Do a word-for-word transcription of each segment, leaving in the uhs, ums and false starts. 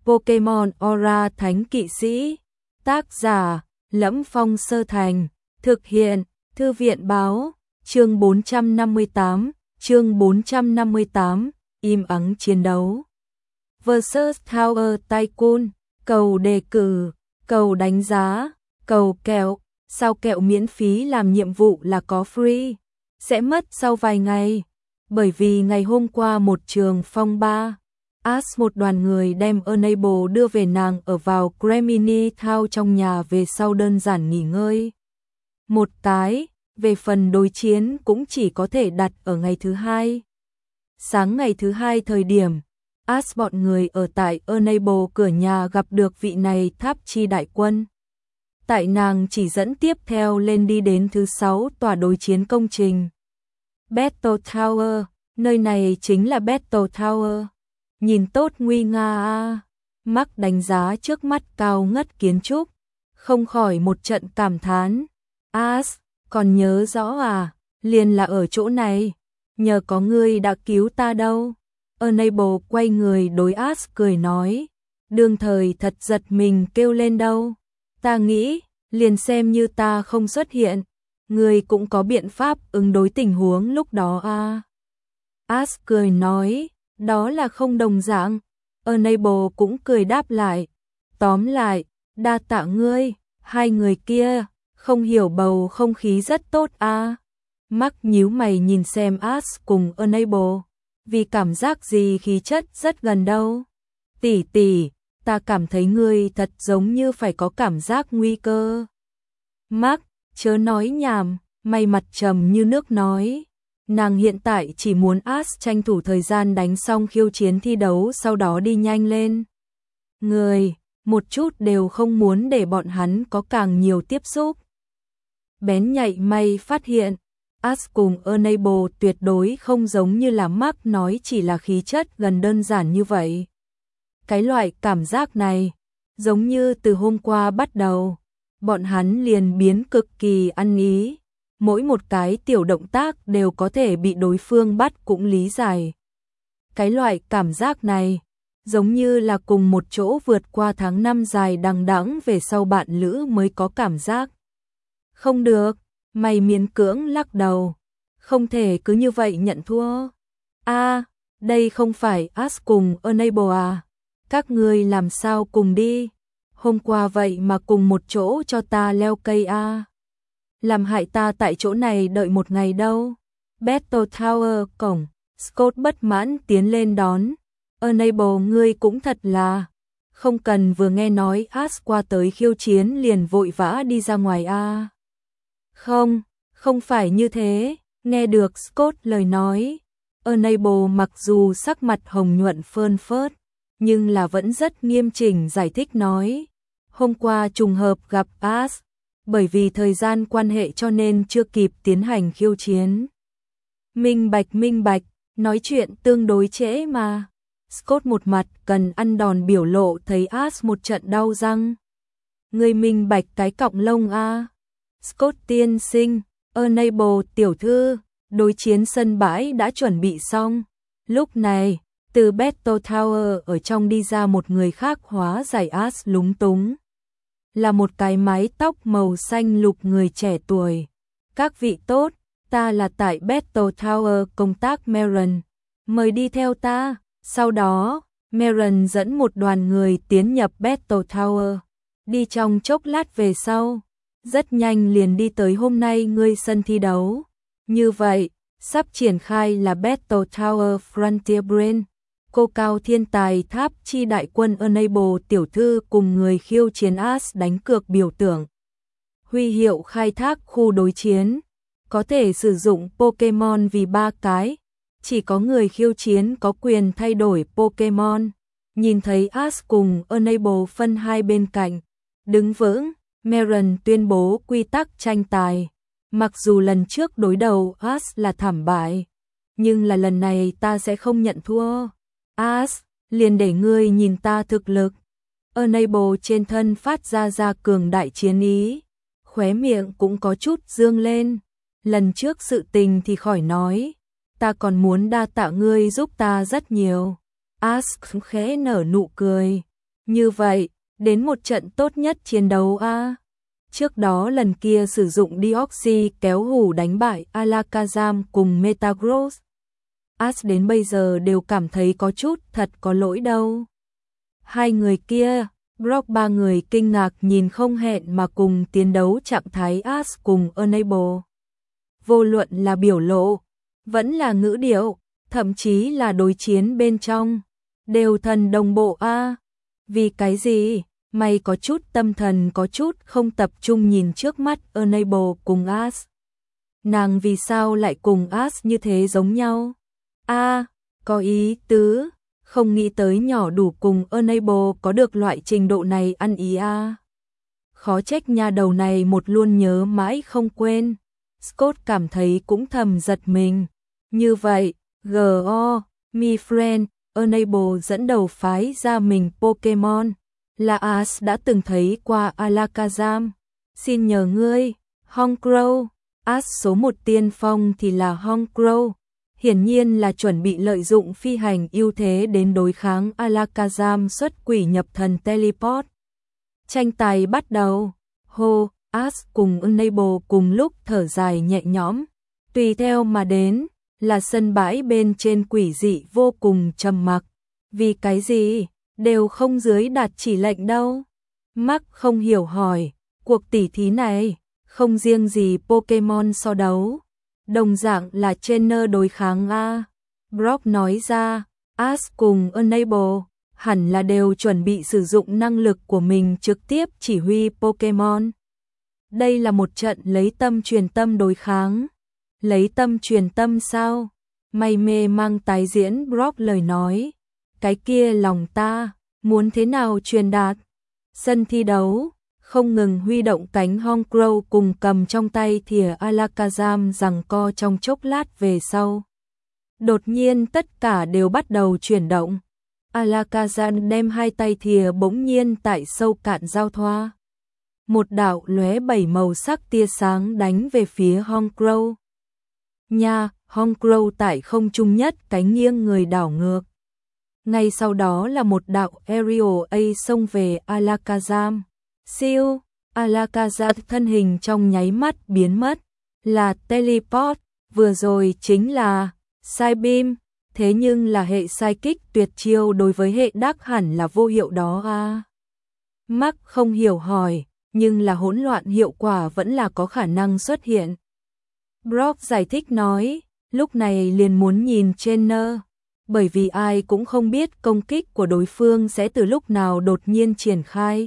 Pokemon Aura Thánh Kỵ Sĩ. Tác giả: Lẫm Phong Sơ Thành. Thực hiện: Thư viện báo. Chương bốn trăm năm mươi tám. Chương bốn trăm năm mươi tám. Im ắng chiến đấu. Versus Tower Tycoon. Cầu đề cử, cầu đánh giá, cầu kẹo. Sao kẹo miễn phí làm nhiệm vụ là có free? Sẽ mất sau vài ngày. Bởi vì ngày hôm qua một trường phong ba, Ash một đoàn người đem Enable đưa về nàng ở vào Gemini Town trong nhà về sau đơn giản nghỉ ngơi. Một cái, về phần đối chiến cũng chỉ có thể đặt ở ngày thứ hai. Sáng ngày thứ hai thời điểm, Ash bọn người ở tại Enable cửa nhà gặp được vị này tháp chi đại quân. Tại nàng chỉ dẫn tiếp theo lên đi đến thứ sáu tòa đối chiến công trình. Battle Tower, nơi này chính là Battle Tower. Nhìn tốt nguy nga a. Mark đánh giá trước mắt cao ngất kiến trúc, không khỏi một trận cảm thán. Ash, còn nhớ rõ à, liền là ở chỗ này, nhờ có ngươi đã cứu ta đâu. Enable quay người đối Ash cười nói, đương thời thật giật mình kêu lên đâu. Ta nghĩ, liền xem như ta không xuất hiện, ngươi cũng có biện pháp ứng đối tình huống lúc đó a. Ash cười nói, đó là không đồng dạng. Enable cũng cười đáp lại, tóm lại, đa tạ ngươi. Hai người kia, không hiểu bầu không khí rất tốt a. Mark nhíu mày nhìn xem Ash cùng Enable, vì cảm giác gì khí chất rất gần đâu. Tỷ tỷ, ta cảm thấy ngươi thật giống như phải có cảm giác nguy cơ. Mark, chớ nói nhảm, mày mặt trầm như nước nói. Nàng hiện tại chỉ muốn Ash tranh thủ thời gian đánh xong khiêu chiến thi đấu sau đó đi nhanh lên. Người, một chút đều không muốn để bọn hắn có càng nhiều tiếp xúc. Bén nhạy may phát hiện, Ash cùng Enable tuyệt đối không giống như là Mark nói chỉ là khí chất gần đơn giản như vậy. Cái loại cảm giác này, giống như từ hôm qua bắt đầu, bọn hắn liền biến cực kỳ ăn ý. Mỗi một cái tiểu động tác đều có thể bị đối phương bắt cũng lý giải. Cái loại cảm giác này, giống như là cùng một chỗ vượt qua tháng năm dài đằng đẵng về sau bạn lữ mới có cảm giác. Không được, mày miễn cưỡng lắc đầu. Không thể cứ như vậy nhận thua. A, đây không phải Ash cùng Enable à? Các ngươi làm sao cùng đi? Hôm qua vậy mà cùng một chỗ cho ta leo cây a. Làm hại ta tại chỗ này đợi một ngày đâu. Battle Tower cổng, Scott bất mãn tiến lên đón. Enable ngươi cũng thật là, không cần vừa nghe nói Ash qua tới khiêu chiến liền vội vã đi ra ngoài a. Không, không phải như thế. Nghe được Scott lời nói, Enable mặc dù sắc mặt hồng nhuận phơn phớt, nhưng là vẫn rất nghiêm chỉnh giải thích nói. Hôm qua trùng hợp gặp Ash, bởi vì thời gian quan hệ cho nên chưa kịp tiến hành khiêu chiến. Minh bạch minh bạch, nói chuyện tương đối trễ mà. Scott một mặt cần ăn đòn biểu lộ thấy Ash một trận đau răng. Người minh bạch cái cọng lông a. Scott tiên sinh, Enable tiểu thư, đối chiến sân bãi đã chuẩn bị xong. Lúc này, từ Battle Tower ở trong đi ra một người khác hóa giải Ash lúng túng. Là một cái mái tóc màu xanh lục người trẻ tuổi. Các vị tốt, ta là tại Battle Tower công tác Maren. Mời đi theo ta. Sau đó, Maren dẫn một đoàn người tiến nhập Battle Tower. Đi trong chốc lát về sau, rất nhanh liền đi tới hôm nay ngươi sân thi đấu. Như vậy, sắp triển khai là Battle Tower Frontier Brain. Cô cao thiên tài tháp chi đại quân Enable tiểu thư cùng người khiêu chiến Ash đánh cược biểu tượng. Huy hiệu khai thác khu đối chiến, có thể sử dụng Pokemon vì ba cái, chỉ có người khiêu chiến có quyền thay đổi Pokemon. Nhìn thấy Ash cùng Enable phân hai bên cạnh, đứng vững, Maren tuyên bố quy tắc tranh tài. Mặc dù lần trước đối đầu Ash là thảm bại, nhưng là lần này ta sẽ không nhận thua. Ash, liền để ngươi nhìn ta thực lực. Enable trên thân phát ra ra cường đại chiến ý, khóe miệng cũng có chút dương lên. Lần trước sự tình thì khỏi nói, ta còn muốn đa tạ ngươi giúp ta rất nhiều. Ash khẽ nở nụ cười, Như vậy, đến một trận tốt nhất chiến đấu a. Trước đó lần kia sử dụng Deoxy kéo hủ đánh bại Alakazam cùng Metagross. Ash đến bây giờ đều cảm thấy có chút thật có lỗi đâu. Hai người kia, Brock ba người kinh ngạc nhìn không hẹn mà cùng tiến đấu trạng thái Ash cùng Enable. Vô luận là biểu lộ, vẫn là ngữ điệu, thậm chí là đối chiến bên trong, đều thần đồng bộ a. Vì cái gì? Mày có chút tâm thần có chút không tập trung nhìn trước mắt Enable cùng Ash. Nàng vì sao lại cùng Ash như thế giống nhau? A, à, có ý tứ, không nghĩ tới nhỏ đủ cùng Enable có được loại trình độ này ăn ý a. À. Khó trách nhà đầu này một luôn nhớ mãi không quên. Scott cảm thấy cũng thầm giật mình. Như vậy, giê o, mi friend, Enable dẫn đầu phái ra mình Pokemon. Là Ash đã từng thấy qua Alakazam. Xin nhờ ngươi, Honchkrow. Ash số một tiên phong thì là Honchkrow. Hiển nhiên là chuẩn bị lợi dụng phi hành ưu thế đến đối kháng Alakazam xuất quỷ nhập thần teleport. Tranh tài bắt đầu. Hô, Ash cùng Enable cùng lúc thở dài nhẹ nhõm. Tùy theo mà đến, là sân bãi bên trên quỷ dị vô cùng trầm mặc. Vì cái gì? Đều không dưới đạt chỉ lệnh đâu. Mark không hiểu hỏi, cuộc tỉ thí này, không riêng gì Pokemon so đấu, đồng dạng là trainer đối kháng a. Brock nói ra, Ash cùng Enable, hẳn là đều chuẩn bị sử dụng năng lực của mình trực tiếp chỉ huy Pokemon. Đây là một trận lấy tâm truyền tâm đối kháng. Lấy tâm truyền tâm sao? Mày mê mang tái diễn Brock lời nói. Cái kia lòng ta, muốn thế nào truyền đạt? Sân thi đấu, không ngừng huy động cánh Honchkrow cùng cầm trong tay thìa Alakazam giằng co trong chốc lát về sau. Đột nhiên tất cả đều bắt đầu chuyển động. Alakazam đem hai tay thìa bỗng nhiên tại sâu cạn giao thoa. Một đạo lóe bảy màu sắc tia sáng đánh về phía Honchkrow. Nha, Honchkrow tại không trung nhất cánh nghiêng người đảo ngược. Ngay sau đó là một đạo Aerial A xông về Alakazam. Siêu, Alakazam thân hình trong nháy mắt biến mất. Là teleport, vừa rồi chính là Psybeam, thế nhưng là hệ Psychic tuyệt chiêu đối với hệ đắc hẳn là vô hiệu đó à. Mark không hiểu hỏi, nhưng là hỗn loạn hiệu quả vẫn là có khả năng xuất hiện. Brock giải thích nói, lúc này liền muốn nhìn trainer. Bởi vì ai cũng không biết công kích của đối phương sẽ từ lúc nào đột nhiên triển khai.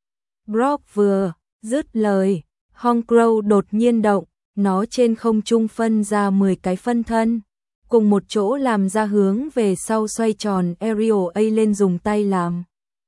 Brock vừa dứt lời, Honchkrow đột nhiên động, nó trên không trung phân ra mười cái phân thân, cùng một chỗ làm ra hướng về sau xoay tròn Aerial A lên dùng tay làm.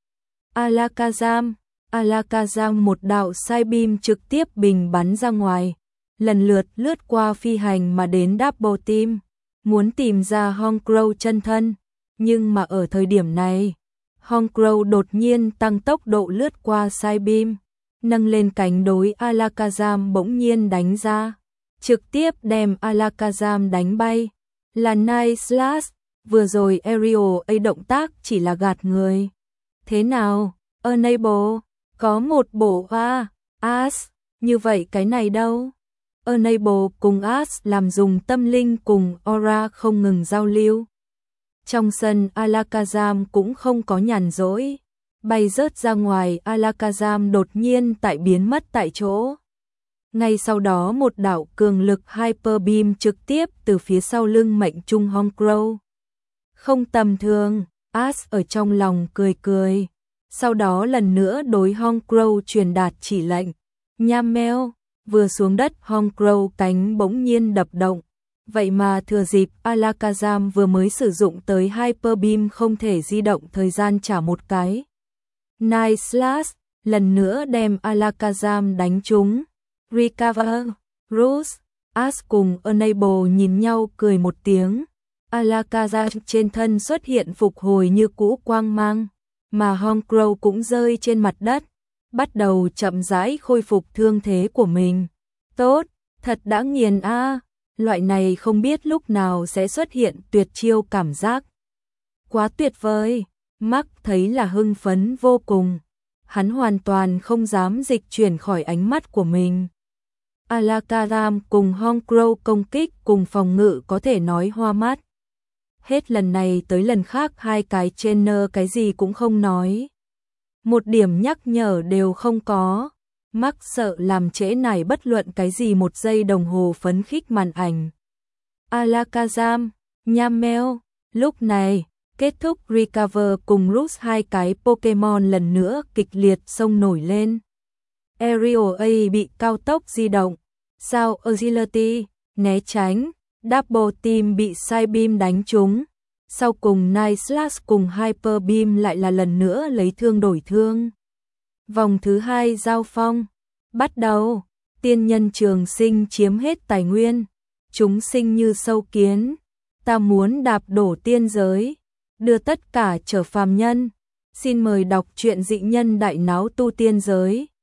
Alakazam, Alakazam một đạo Psybeam trực tiếp bình bắn ra ngoài, lần lượt lướt qua phi hành mà đến Double Team. Muốn tìm ra Honchkrow chân thân, nhưng mà ở thời điểm này, Honchkrow đột nhiên tăng tốc độ lướt qua Psybeam, nâng lên cánh đối Alakazam bỗng nhiên đánh ra, trực tiếp đem Alakazam đánh bay. Là Night Slash, vừa rồi Aerial A động tác chỉ là gạt người. Thế nào, Enable, có một bộ a, Ash, như vậy cái này đâu? Enable cùng Ash làm dùng tâm linh cùng Aura không ngừng giao lưu. Trong sân Alakazam cũng không có nhàn rỗi, bay rớt ra ngoài Alakazam đột nhiên tại biến mất tại chỗ. Ngay sau đó một đạo cường lực Hyper Beam trực tiếp từ phía sau lưng mệnh trung Honchkrow. Không tầm thường, Ash ở trong lòng cười cười. Sau đó lần nữa đối Honchkrow truyền đạt chỉ lệnh. Nham meo. Vừa xuống đất Honchkrow cánh bỗng nhiên đập động. Vậy mà thừa dịp Alakazam vừa mới sử dụng tới Hyper Beam không thể di động thời gian trả một cái. Night Slash lần nữa đem Alakazam đánh trúng. Recover, Rose, Ash cùng Enable nhìn nhau cười một tiếng. Alakazam trên thân xuất hiện phục hồi như cũ quang mang, mà Honchkrow cũng rơi trên mặt đất, bắt đầu chậm rãi khôi phục thương thế của mình. Tốt, thật đã nghiền a, à. Loại này không biết lúc nào sẽ xuất hiện tuyệt chiêu cảm giác. Quá tuyệt vời. Mark thấy là hưng phấn vô cùng. Hắn hoàn toàn không dám dịch chuyển khỏi ánh mắt của mình. Alakaram cùng Hong Crow công kích cùng phòng ngự có thể nói hoa mắt. Hết lần này tới lần khác hai cái trainer cái gì cũng không nói. Một điểm nhắc nhở đều không có. Mark sợ làm trễ nải bất luận cái gì một giây đồng hồ phấn khích màn ảnh. Alakazam, Yamel, lúc này, kết thúc Recover cùng Roost hai cái Pokemon lần nữa kịch liệt xông nổi lên. Aerial A bị cao tốc di động, sao Agility, né tránh, Double Team bị Psybeam đánh trúng. Sau cùng Night Slash cùng Hyper Beam lại là lần nữa lấy thương đổi thương. Vòng thứ hai giao phong, bắt đầu, tiên nhân trường sinh chiếm hết tài nguyên. Chúng sinh như sâu kiến, ta muốn đạp đổ tiên giới, đưa tất cả trở phàm nhân. Xin mời đọc truyện Dị Nhân Đại Náo Tu Tiên Giới.